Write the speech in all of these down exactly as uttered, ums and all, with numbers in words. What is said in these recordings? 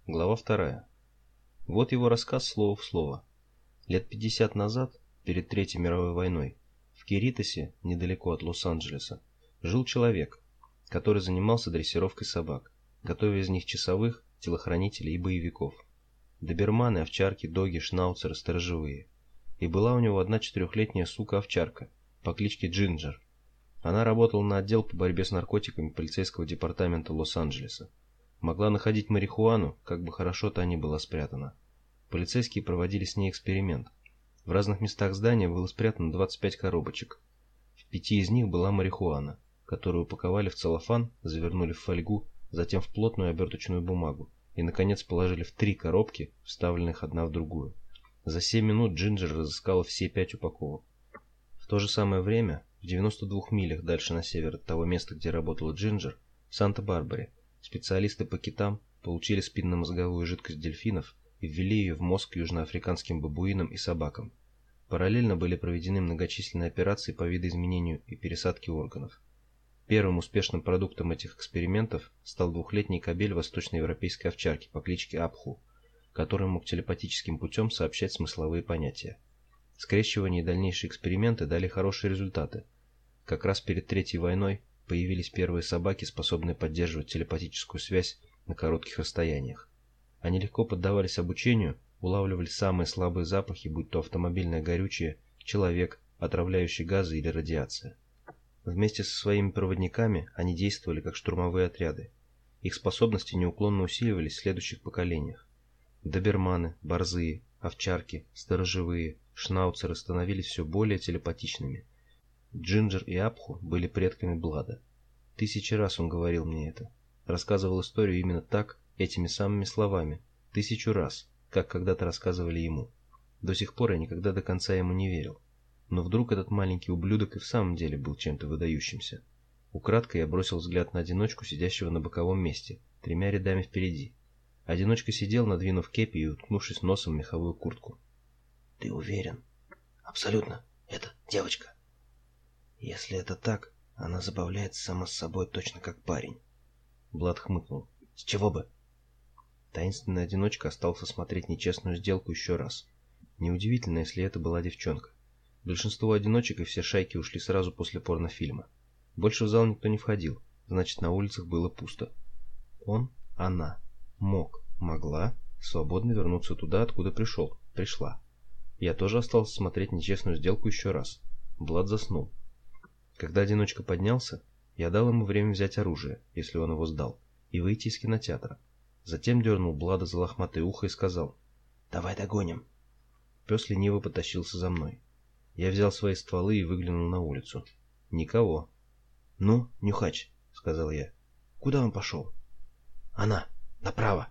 Глава вторая. Вот его рассказ слово в слово. Лет пятьдесят назад, перед Третьей мировой войной, в Киритосе, недалеко от Лос-Анджелеса, жил человек, который занимался дрессировкой собак, готовя из них часовых, телохранителей и боевиков. Доберманы, овчарки, доги, шнауцеры, сторожевые. И была у него одна четырехлетняя сука-овчарка по кличке Джинджер. Она работала на отдел по борьбе с наркотиками полицейского департамента Лос-Анджелеса. Могла находить марихуану, как бы хорошо та ни была спрятана. Полицейские проводили с ней эксперимент. В разных местах здания было спрятано двадцать пять коробочек. В пяти из них была марихуана, которую упаковали в целлофан, завернули в фольгу, затем в плотную оберточную бумагу и, наконец, положили в три коробки, вставленных одна в другую. За семь минут Джинджер разыскала все пять упаковок. В то же самое время, в девяноста двух милях дальше на север от того места, где работала Джинджер, в Санта-Барбаре, специалисты по китам получили спинномозговую жидкость дельфинов и ввели ее в мозг южноафриканским бабуинам и собакам. Параллельно были проведены многочисленные операции по видоизменению и пересадке органов. Первым успешным продуктом этих экспериментов стал двухлетний кобель восточноевропейской овчарки по кличке Апху, который мог телепатическим путем сообщать смысловые понятия. Скрещивание и дальнейшие эксперименты дали хорошие результаты. Как раз перед Третьей войной появились первые собаки, способные поддерживать телепатическую связь на коротких расстояниях. Они легко поддавались обучению, улавливали самые слабые запахи, будь то автомобильное горючее, человек, отравляющий газы или радиация. Вместе со своими проводниками они действовали как штурмовые отряды. Их способности неуклонно усиливались в следующих поколениях. Доберманы, борзые, овчарки, сторожевые, шнауцеры становились все более телепатичными. Джинджер и Апху были предками Блада. Тысячи раз он говорил мне это. Рассказывал историю именно так, этими самыми словами. Тысячу раз, как когда-то рассказывали ему. До сих пор я никогда до конца ему не верил. Но вдруг этот маленький ублюдок и в самом деле был чем-то выдающимся. Украдкой я бросил взгляд на одиночку, сидящего на боковом месте, тремя рядами впереди. Одиночка сидел, надвинув кепи и уткнувшись носом в меховую куртку. «Ты уверен?» «Абсолютно. Это девочка». «Если это так, она забавляется сама с собой точно как парень». Блад хмыкнул. «С чего бы?» Таинственный одиночка остался смотреть нечестную сделку еще раз. Неудивительно, если это была девчонка. Большинство одиночек и все шайки ушли сразу после порнофильма. Больше в зал никто не входил, значит, на улицах было пусто. Он, она, мог, могла свободно вернуться туда, откуда пришел, пришла. Я тоже остался смотреть нечестную сделку еще раз. Блад заснул. Когда одиночка поднялся, я дал ему время взять оружие, если он его сдал, и выйти из кинотеатра. Затем дернул Блада за лохматое ухо и сказал: «Давай догоним». Пес лениво потащился за мной. Я взял свои стволы и выглянул на улицу. Никого. «Ну, нюхач», — сказал я. «Куда он пошел?» «Она, направо».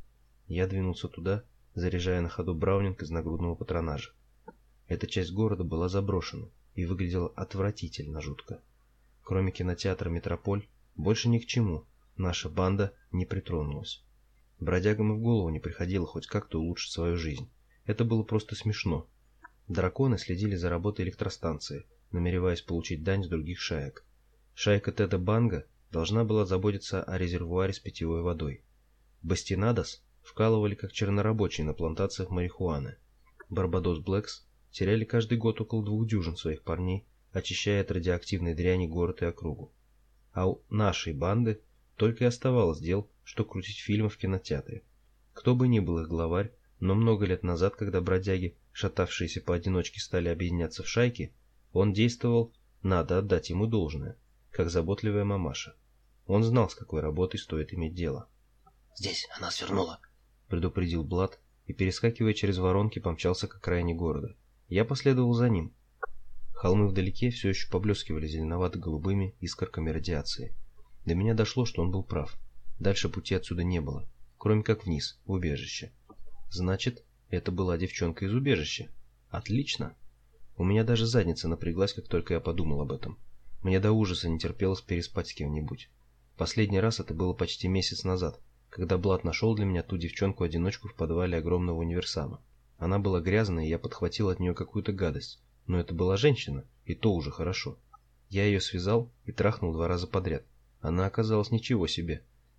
Я двинулся туда, заряжая на ходу браунинг из нагрудного патронажа. Эта часть города была заброшена и выглядела отвратительно жутко. Кроме кинотеатра «Метрополь», больше ни к чему наша банда не притронулась. Бродягам и в голову не приходило хоть как-то улучшить свою жизнь. Это было просто смешно. Драконы следили за работой электростанции, намереваясь получить дань с других шаек. Шайка Теда Банга должна была заботиться о резервуаре с питьевой водой. Бастинадос вкалывали как чернорабочие на плантациях марихуаны. Барбадос Блэкс теряли каждый год около двух дюжин своих парней, очищая от радиоактивной дряни город и округу. А у нашей банды только и оставалось дел, что крутить фильмы в кинотеатре. Кто бы ни был их главарь, но много лет назад, когда бродяги, шатавшиеся поодиночке, стали объединяться в шайки, он действовал, надо отдать ему должное, как заботливая мамаша. Он знал, с какой работой стоит иметь дело. «Здесь она свернула», — предупредил Блад и, перескакивая через воронки, помчался к окраине города. Я последовал за ним. Холмы вдалеке все еще поблескивали зеленовато-голубыми искорками радиации. До меня дошло, что он был прав. Дальше пути отсюда не было, кроме как вниз, в убежище. Значит, это была девчонка из убежища. Отлично. У меня даже задница напряглась, как только я подумал об этом. Мне до ужаса не терпелось переспать с кем-нибудь. Последний раз это было почти месяц назад, когда Блад нашел для меня ту девчонку-одиночку в подвале огромного универсама. Она была грязная, и я подхватил от нее какую-то гадость. Но это была женщина, и то уже хорошо. Я ее связал и трахнул два раза подряд. Она оказалась ничего себе.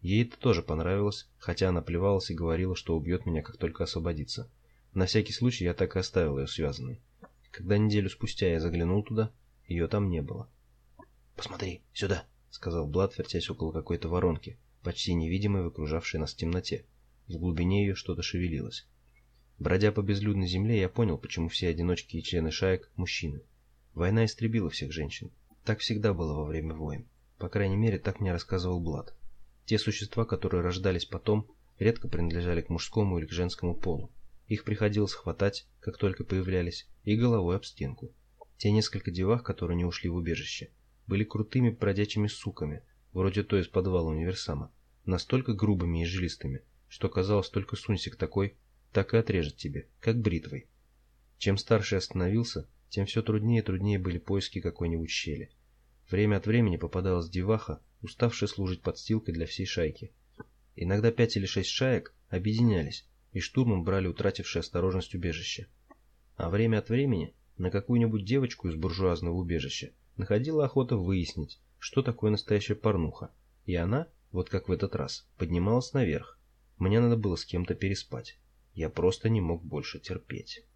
Ей это тоже понравилось, хотя она плевалась и говорила, что убьет меня, как только освободится. На всякий случай я так и оставил ее связанной. Когда неделю спустя я заглянул туда, ее там не было. «Посмотри, сюда», — сказал Блад, вертясь около какой-то воронки, почти невидимой в окружавшей нас темноте. В глубине ее что-то шевелилось. Бродя по безлюдной земле, я понял, почему все одиночки и члены шаек – мужчины. Война истребила всех женщин. Так всегда было во время войн. По крайней мере, так мне рассказывал Блад. Те существа, которые рождались потом, редко принадлежали к мужскому или к женскому полу. Их приходилось хватать, как только появлялись, и головой об стенку. Те несколько девах, которые не ушли в убежище, были крутыми бродячими суками, вроде той из подвала универсама, настолько грубыми и жилистыми, что казалось, только сунься к такой, так и отрежет тебе, как бритвой. Чем старше я становился, тем все труднее и труднее были поиски какой-нибудь щели. Время от времени попадалась деваха, уставшая служить подстилкой для всей шайки. Иногда пять или шесть шаек объединялись и штурмом брали утратившие осторожность убежище. А время от времени на какую-нибудь девочку из буржуазного убежища находила охота выяснить, что такое настоящая порнуха, и она, вот как в этот раз, поднималась наверх. Мне надо было с кем-то переспать. Я просто не мог больше терпеть.